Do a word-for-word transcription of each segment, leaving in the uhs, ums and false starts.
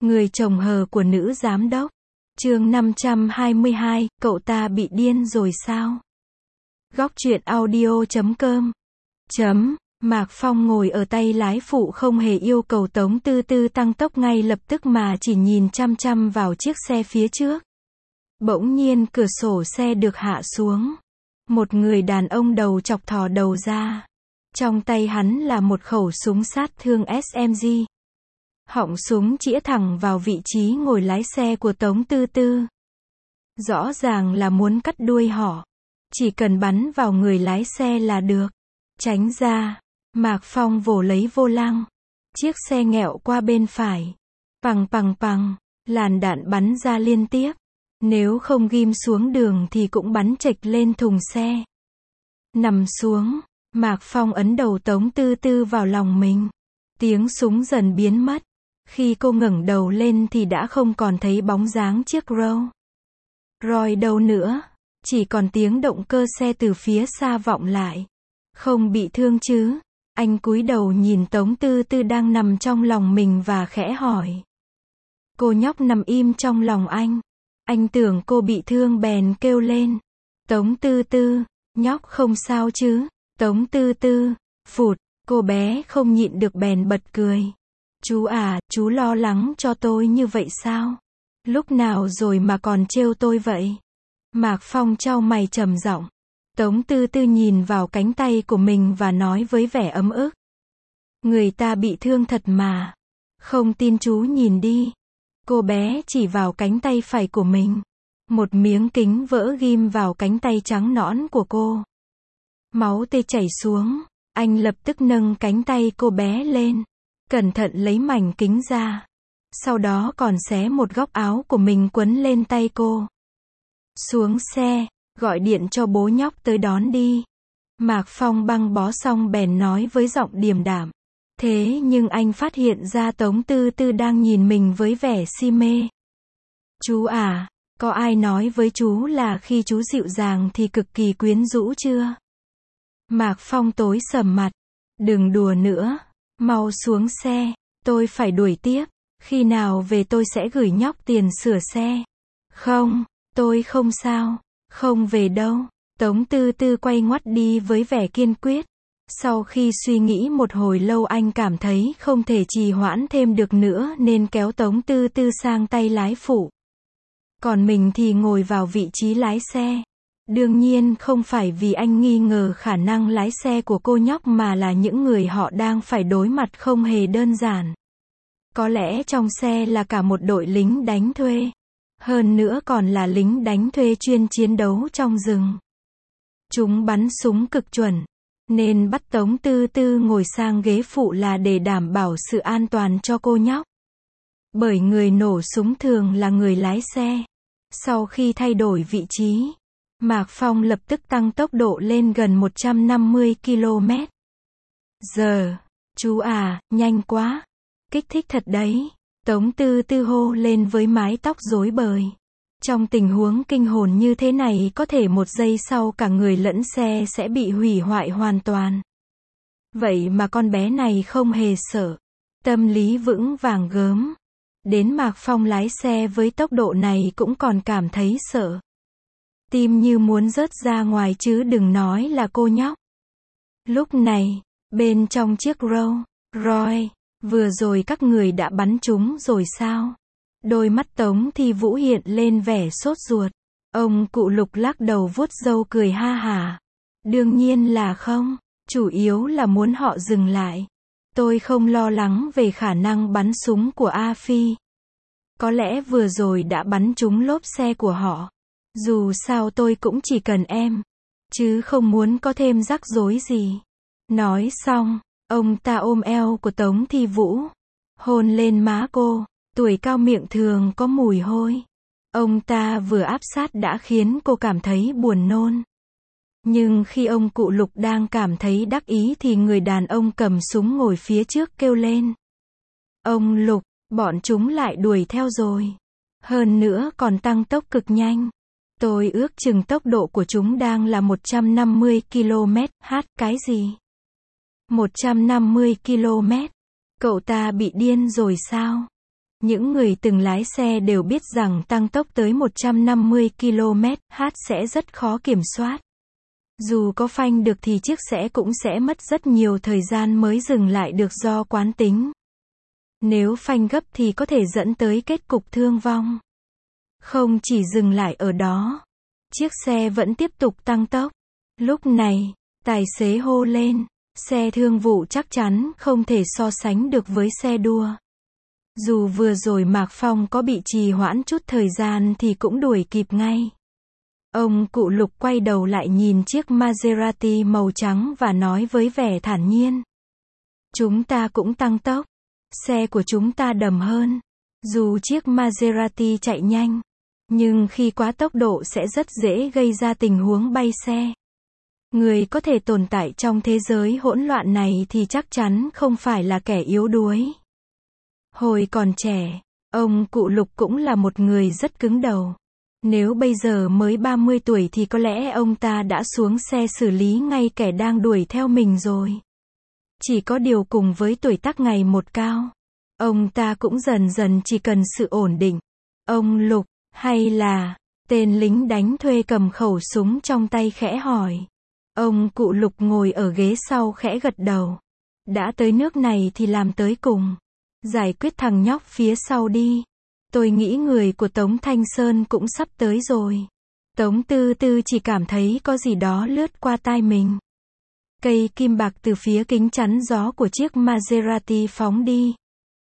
Người chồng hờ của nữ giám đốc. Chương năm trăm hai mươi hai, cậu ta bị điên rồi sao? Góc truyện audio chấm com. Chấm. Mạc Phong ngồi ở tay lái phụ không hề yêu cầu Tống Tư Tư tăng tốc ngay lập tức mà chỉ nhìn chăm chăm vào chiếc xe phía trước. Bỗng nhiên cửa sổ xe được hạ xuống. Một người đàn ông đầu chọc thò đầu ra. Trong tay hắn là một khẩu súng sát thương ét em giê. Họng súng chĩa thẳng vào vị trí ngồi lái xe của Tống Tư Tư. Rõ ràng là muốn cắt đuôi họ. Chỉ cần bắn vào người lái xe là được. Tránh ra. Mạc Phong vồ lấy vô lăng. Chiếc xe nghẹo qua bên phải. Pằng pằng pằng. Làn đạn bắn ra liên tiếp. Nếu không ghim xuống đường thì cũng bắn chệch lên thùng xe. Nằm xuống. Mạc Phong ấn đầu Tống Tư Tư vào lòng mình. Tiếng súng dần biến mất. Khi cô ngẩng đầu lên thì đã không còn thấy bóng dáng chiếc Rolls Royce đâu nữa. Chỉ còn tiếng động cơ xe từ phía xa vọng lại. Không bị thương chứ? Anh cúi đầu nhìn Tống Tư Tư đang nằm trong lòng mình và khẽ hỏi. Cô nhóc nằm im trong lòng anh. Anh tưởng cô bị thương bèn kêu lên. Tống Tư Tư, nhóc không sao chứ? Tống Tư Tư, phụt, cô bé không nhịn được bèn bật cười. Chú à, chú lo lắng cho tôi như vậy sao? Lúc nào rồi mà còn trêu tôi vậy? Mạc Phong chau mày trầm giọng. Tống Tư Tư nhìn vào cánh tay của mình và nói với vẻ ấm ức. Người ta bị thương thật mà. Không tin chú nhìn đi. Cô bé chỉ vào cánh tay phải của mình. Một miếng kính vỡ ghim vào cánh tay trắng nõn của cô. Máu tê chảy xuống. Anh lập tức nâng cánh tay cô bé lên. Cẩn thận lấy mảnh kính ra. Sau đó còn xé một góc áo của mình quấn lên tay cô. Xuống xe, gọi điện cho bố nhóc tới đón đi. Mạc Phong băng bó xong bèn nói với giọng điềm đạm. Thế nhưng anh phát hiện ra Tống Tư Tư đang nhìn mình với vẻ si mê. Chú à, có ai nói với chú là khi chú dịu dàng thì cực kỳ quyến rũ chưa? Mạc Phong tối sầm mặt. Đừng đùa nữa. Mau xuống xe. Tôi phải đuổi tiếp. Khi nào về tôi sẽ gửi nhóc tiền sửa xe. Không, tôi không sao. Không về đâu. Tống Tư Tư quay ngoắt đi với vẻ kiên quyết. Sau khi suy nghĩ một hồi lâu anh cảm thấy không thể trì hoãn thêm được nữa nên kéo Tống Tư Tư sang tay lái phụ. Còn mình thì ngồi vào vị trí lái xe. Đương nhiên không phải vì anh nghi ngờ khả năng lái xe của cô nhóc mà là những người họ đang phải đối mặt không hề đơn giản. Có lẽ trong xe là cả một đội lính đánh thuê. Hơn nữa còn là lính đánh thuê chuyên chiến đấu trong rừng. Chúng bắn súng cực chuẩn. Nên bắt Tống Tư Tư ngồi sang ghế phụ là để đảm bảo sự an toàn cho cô nhóc. Bởi người nổ súng thường là người lái xe. Sau khi thay đổi vị trí, Mạc Phong lập tức tăng tốc độ lên gần một trăm năm mươi ki lô mét giờ. Chú à, nhanh quá. Kích thích thật đấy. Tống Tư Tư hô lên với mái tóc rối bời. Trong tình huống kinh hồn như thế này có thể một giây sau cả người lẫn xe sẽ bị hủy hoại hoàn toàn. Vậy mà con bé này không hề sợ. Tâm lý vững vàng gớm. Đến Mạc Phong lái xe với tốc độ này cũng còn cảm thấy sợ. Tim như muốn rớt ra ngoài chứ đừng nói là cô nhóc. Lúc này, bên trong chiếc Rolls Royce, vừa rồi các người đã bắn chúng rồi sao? Đôi mắt Tống Thi Vũ hiện lên vẻ sốt ruột. Ông cụ Lục lắc đầu vuốt râu cười ha hả. Đương nhiên là không. Chủ yếu là muốn họ dừng lại. Tôi không lo lắng về khả năng bắn súng của A Phi. Có lẽ vừa rồi đã bắn trúng lốp xe của họ. Dù sao tôi cũng chỉ cần em. Chứ không muốn có thêm rắc rối gì. Nói xong, ông ta ôm eo của Tống Thi Vũ. Hôn lên má cô. Tuổi cao miệng thường có mùi hôi. Ông ta vừa áp sát đã khiến cô cảm thấy buồn nôn. Nhưng khi ông cụ Lục đang cảm thấy đắc ý thì người đàn ông cầm súng ngồi phía trước kêu lên. Ông Lục, bọn chúng lại đuổi theo rồi. Hơn nữa còn tăng tốc cực nhanh. Tôi ước chừng tốc độ của chúng đang là một trăm năm mươi ki lô mét h. Cái gì? một trăm năm mươi ki lô mét? Cậu ta bị điên rồi sao? Những người từng lái xe đều biết rằng tăng tốc tới một trăm năm mươi ki lô mét trên giờ sẽ rất khó kiểm soát. Dù có phanh được thì chiếc xe cũng sẽ mất rất nhiều thời gian mới dừng lại được do quán tính. Nếu phanh gấp thì có thể dẫn tới kết cục thương vong. Không chỉ dừng lại ở đó, chiếc xe vẫn tiếp tục tăng tốc. Lúc này, tài xế hô lên, xe thương vụ chắc chắn không thể so sánh được với xe đua. Dù vừa rồi Mạc Phong có bị trì hoãn chút thời gian thì cũng đuổi kịp ngay. Ông cụ Lục quay đầu lại nhìn chiếc Maserati màu trắng và nói với vẻ thản nhiên. Chúng ta cũng tăng tốc. Xe của chúng ta đầm hơn. Dù chiếc Maserati chạy nhanh, nhưng khi quá tốc độ sẽ rất dễ gây ra tình huống bay xe. Người có thể tồn tại trong thế giới hỗn loạn này thì chắc chắn không phải là kẻ yếu đuối. Hồi còn trẻ, ông cụ Lục cũng là một người rất cứng đầu. Nếu bây giờ mới ba mươi tuổi thì có lẽ ông ta đã xuống xe xử lý ngay kẻ đang đuổi theo mình rồi. Chỉ có điều cùng với tuổi tác ngày một cao, ông ta cũng dần dần chỉ cần sự ổn định. Ông Lục, hay là, tên lính đánh thuê cầm khẩu súng trong tay khẽ hỏi. Ông cụ Lục ngồi ở ghế sau khẽ gật đầu. Đã tới nước này thì làm tới cùng. Giải quyết thằng nhóc phía sau đi. Tôi nghĩ người của Tống Thanh Sơn cũng sắp tới rồi. Tống Tư Tư chỉ cảm thấy có gì đó lướt qua tai mình. Cây kim bạc từ phía kính chắn gió của chiếc Maserati phóng đi.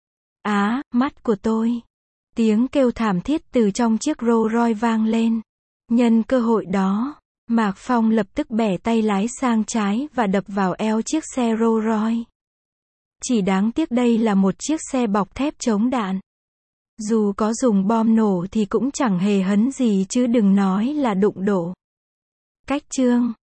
Á, mắt của tôi. Tiếng kêu thảm thiết từ trong chiếc Rolls Royce vang lên. Nhân cơ hội đó, Mạc Phong lập tức bẻ tay lái sang trái và đập vào eo chiếc xe Rolls Royce. Chỉ đáng tiếc đây là một chiếc xe bọc thép chống đạn. Dù có dùng bom nổ thì cũng chẳng hề hấn gì chứ đừng nói là đụng đổ. Cách chương